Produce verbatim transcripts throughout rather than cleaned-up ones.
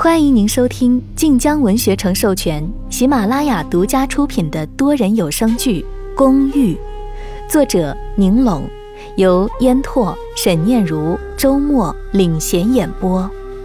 欢迎您收听晋江文学城授权、喜马拉雅独家出品的多人有声剧《公寓》，作者宁龙，由烟拓、沈念如、周末领衔演播。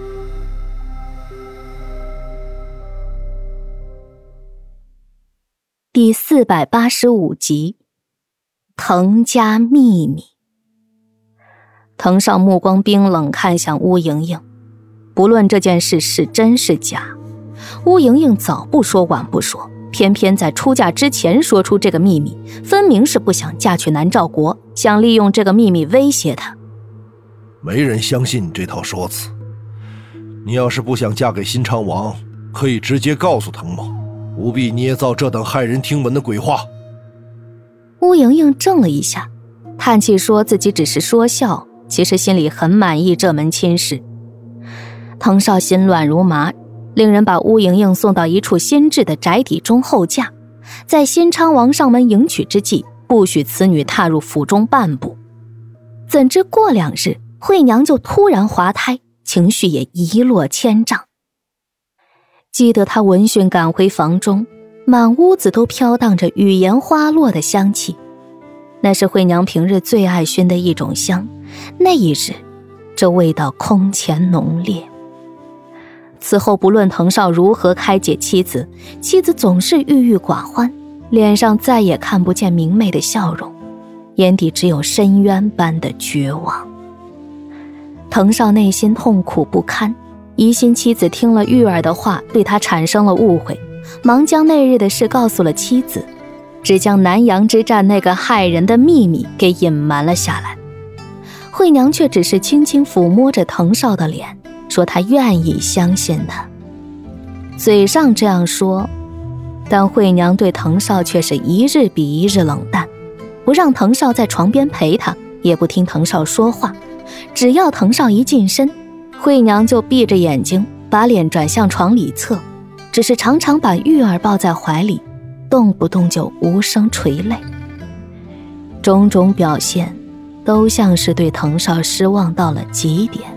第四百八十五集，滕家秘密。滕少目光冰冷看向乌莹莹，不论这件事是真是假，乌莹莹早不说晚不说，偏偏在出嫁之前说出这个秘密，分明是不想嫁去南诏国，想利用这个秘密威胁他。 没人相信你这套说辞，你要是不想嫁给新昌王，可以直接告诉滕某，不必捏造这等骇人听闻的鬼话。 乌莹莹怔了一下，叹气说自己只是说笑，其实心里很满意这门亲事。滕少心乱如麻，令人把乌莹莹送到一处新制的宅邸中候驾，在新昌王上门迎娶之际，不许此女踏入府中半步。怎知过两日，惠娘就突然滑胎，情绪也一落千丈。记得她闻讯赶回房中，满屋子都飘荡着语言花落的香气，那是惠娘平日最爱熏的一种香，那一日这味道空前浓烈。此后不论滕少如何开解妻子，妻子总是郁郁寡欢，脸上再也看不见明媚的笑容，眼底只有深渊般的绝望。滕少内心痛苦不堪，疑心妻子听了玉儿的话对他产生了误会，忙将那日的事告诉了妻子，只将南阳之战那个骇人的秘密给隐瞒了下来。惠娘却只是轻轻抚摸着滕少的脸，说她愿意相信他。嘴上这样说，但惠娘对滕少却是一日比一日冷淡，不让滕少在床边陪她，也不听滕少说话，只要滕少一近身，惠娘就闭着眼睛把脸转向床里侧，只是常常把玉儿抱在怀里，动不动就无声垂泪。种种表现都像是对滕少失望到了极点。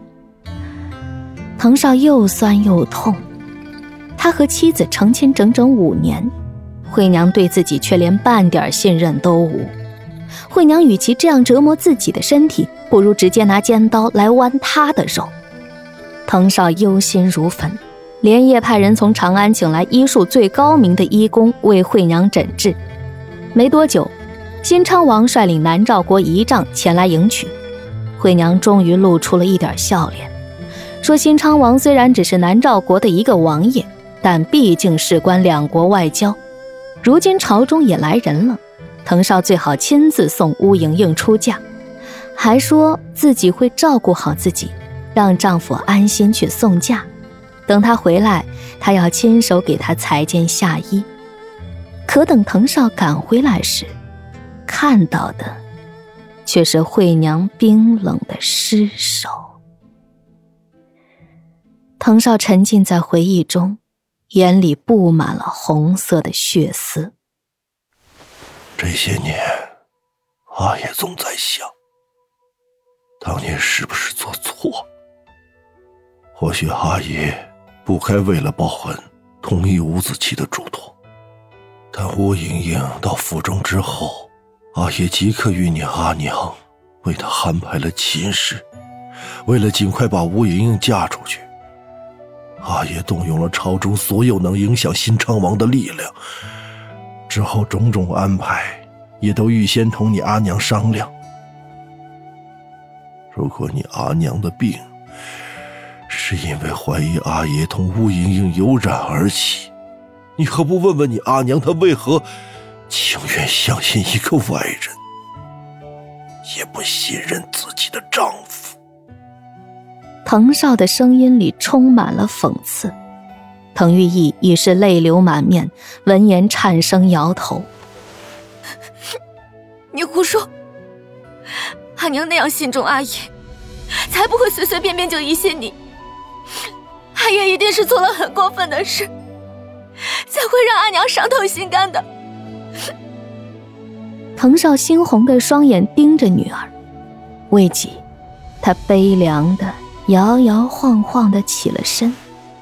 滕少又酸又痛，他和妻子成亲整整五年，惠娘对自己却连半点信任都无。惠娘与其这样折磨自己的身体，不如直接拿尖刀来剜他的肉。滕少忧心如焚，连夜派人从长安请来医术最高明的医工为惠娘诊治。没多久，新昌王率领南诏国仪仗前来迎娶，惠娘终于露出了一点笑脸，说新昌王虽然只是南诏国的一个王爷，但毕竟事关两国外交，如今朝中也来人了，滕少最好亲自送乌莹莹出嫁，还说自己会照顾好自己，让丈夫安心去送嫁，等他回来，他要亲手给他裁剪下衣。可等滕少赶回来时，看到的却是惠娘冰冷的尸首。滕少沉浸在回忆中，眼里布满了红色的血丝。 这些年，阿爷总在想，当年是不是做错？或许阿爷不该为了报恩，同意伍子期的嘱托。但乌莹莹到府中之后，阿爷即刻与你阿娘为她安排了亲事，为了尽快把乌莹莹嫁出去，阿爷动用了朝中所有能影响新昌王的力量，之后种种安排也都预先同你阿娘商量。如果你阿娘的病是因为怀疑阿爷同乌莹莹有染而起，你何不问问你阿娘，她为何情愿相信一个外人，也不信任自己的丈夫？ 滕少的声音里充满了讽刺，滕玉义已是泪流满面，闻言颤声摇头。 你胡说，阿娘那样信重阿爷，才不会随随便便就疑心你。阿爷一定是做了很过分的事，才会让阿娘伤透心肝的。 滕少猩红的双眼盯着女儿，未几，他悲凉的摇摇晃晃地起了身，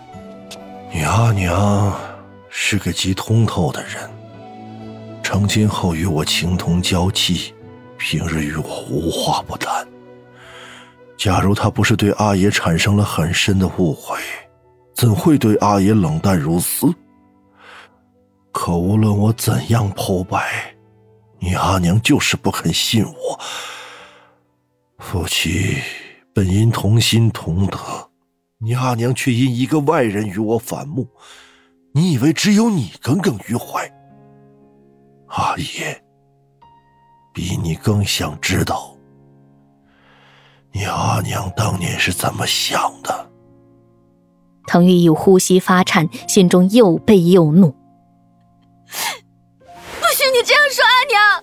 你阿娘是个极通透的人，成亲后与我情同交契，平日与我无话不谈。假如她不是对阿爷产生了很深的误会，怎会对阿爷冷淡如斯？可无论我怎样剖白，你阿娘就是不肯信我。夫妻本应同心同德，你阿娘却因一个外人与我反目，你以为只有你耿耿于怀？阿爷比你更想知道你阿娘当年是怎么想的。 滕玉义呼吸发颤，心中又悲又怒。 不许你这样说阿娘！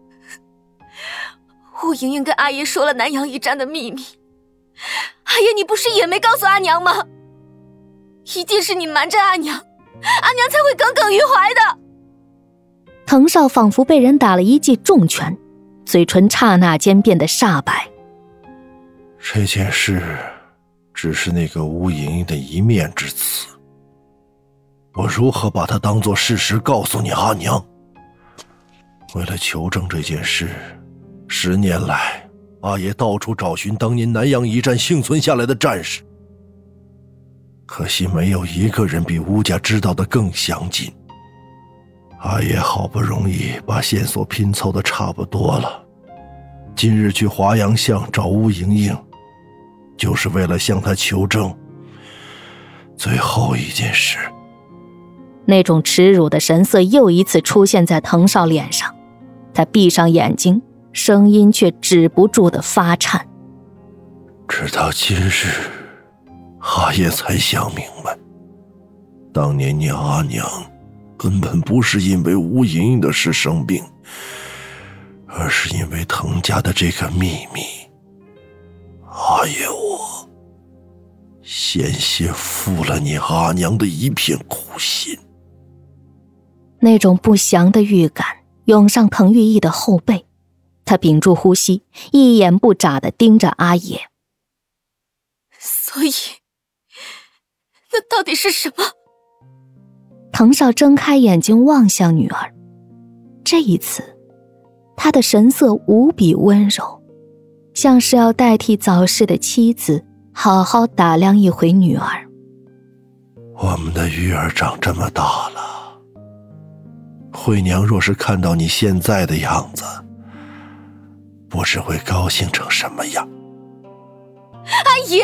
吴莹莹跟阿爷说了南阳一战的秘密，阿爷你不是也没告诉阿娘吗？一定是你瞒着阿娘，阿娘才会耿耿于怀的。 滕少仿佛被人打了一记重拳，嘴唇刹那间变得煞白。 这件事只是那个吴莹莹的一面之词，我如何把它当作事实告诉你阿娘？为了求证这件事，十年来阿爷到处找寻当年南阳一战幸存下来的战士，可惜没有一个人比吴家知道的更详尽。阿爷好不容易把线索拼凑的差不多了，今日去华阳巷找吴莹莹，就是为了向她求证最后一件事。 那种耻辱的神色又一次出现在滕少脸上，他闭上眼睛，声音却止不住的发颤。 直到今日，阿爷才想明白，当年你阿娘根本不是因为吴莹莹的事生病，而是因为滕家的这个秘密。阿爷我险些负了你阿娘的一片苦心。 那种不祥的预感涌上滕玉义的后背，他屏住呼吸，一眼不眨地盯着阿爷。 所以那到底是什么？ 滕少睁开眼睛望向女儿，这一次他的神色无比温柔，像是要代替早逝的妻子好好打量一回女儿。 我们的玉儿长这么大了，惠娘若是看到你现在的样子，不知会高兴成什么样。 阿爷，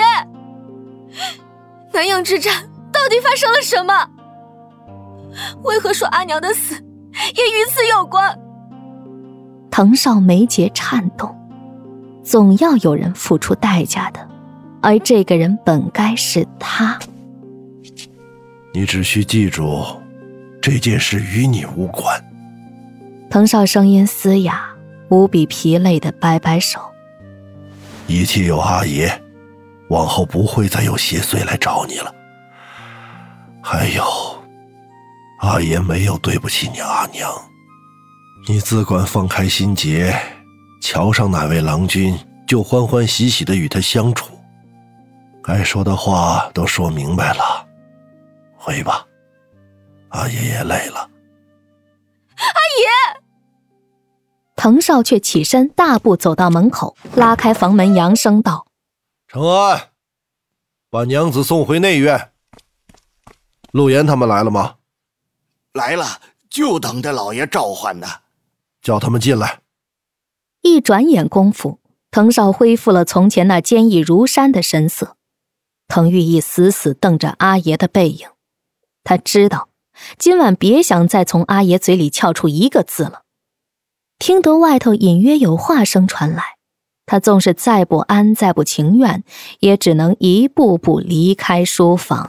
南阳之战到底发生了什么？为何说阿娘的死也与此有关？ 滕少眉睫颤动，总要有人付出代价的，而这个人本该是他。 你只需记住，这件事与你无关。 滕少声音嘶哑，无比疲累地摆摆手。 一切有阿爷，往后不会再有邪祟来找你了。还有，阿爷没有对不起你阿娘，你自管放开心结，瞧上哪位郎君就欢欢喜喜地与他相处，该说的话都说明白了，回吧，阿爷也累了。 阿爷！ 滕少却起身大步走到门口，拉开房门，扬声道： 承安，把娘子送回内院。陆岩他们来了吗？ 来了，就等着老爷召唤呢。 叫他们进来。 一转眼功夫，滕少恢复了从前那坚毅如山的神色。滕玉义死死瞪着阿爷的背影，他知道今晚别想再从阿爷嘴里撬出一个字了。听得外头隐约有话声传来，他纵是再不安再不情愿，也只能一步步离开书房。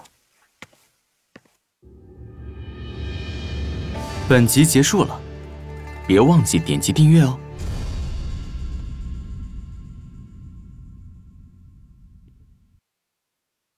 本集结束了，别忘记点击订阅哦。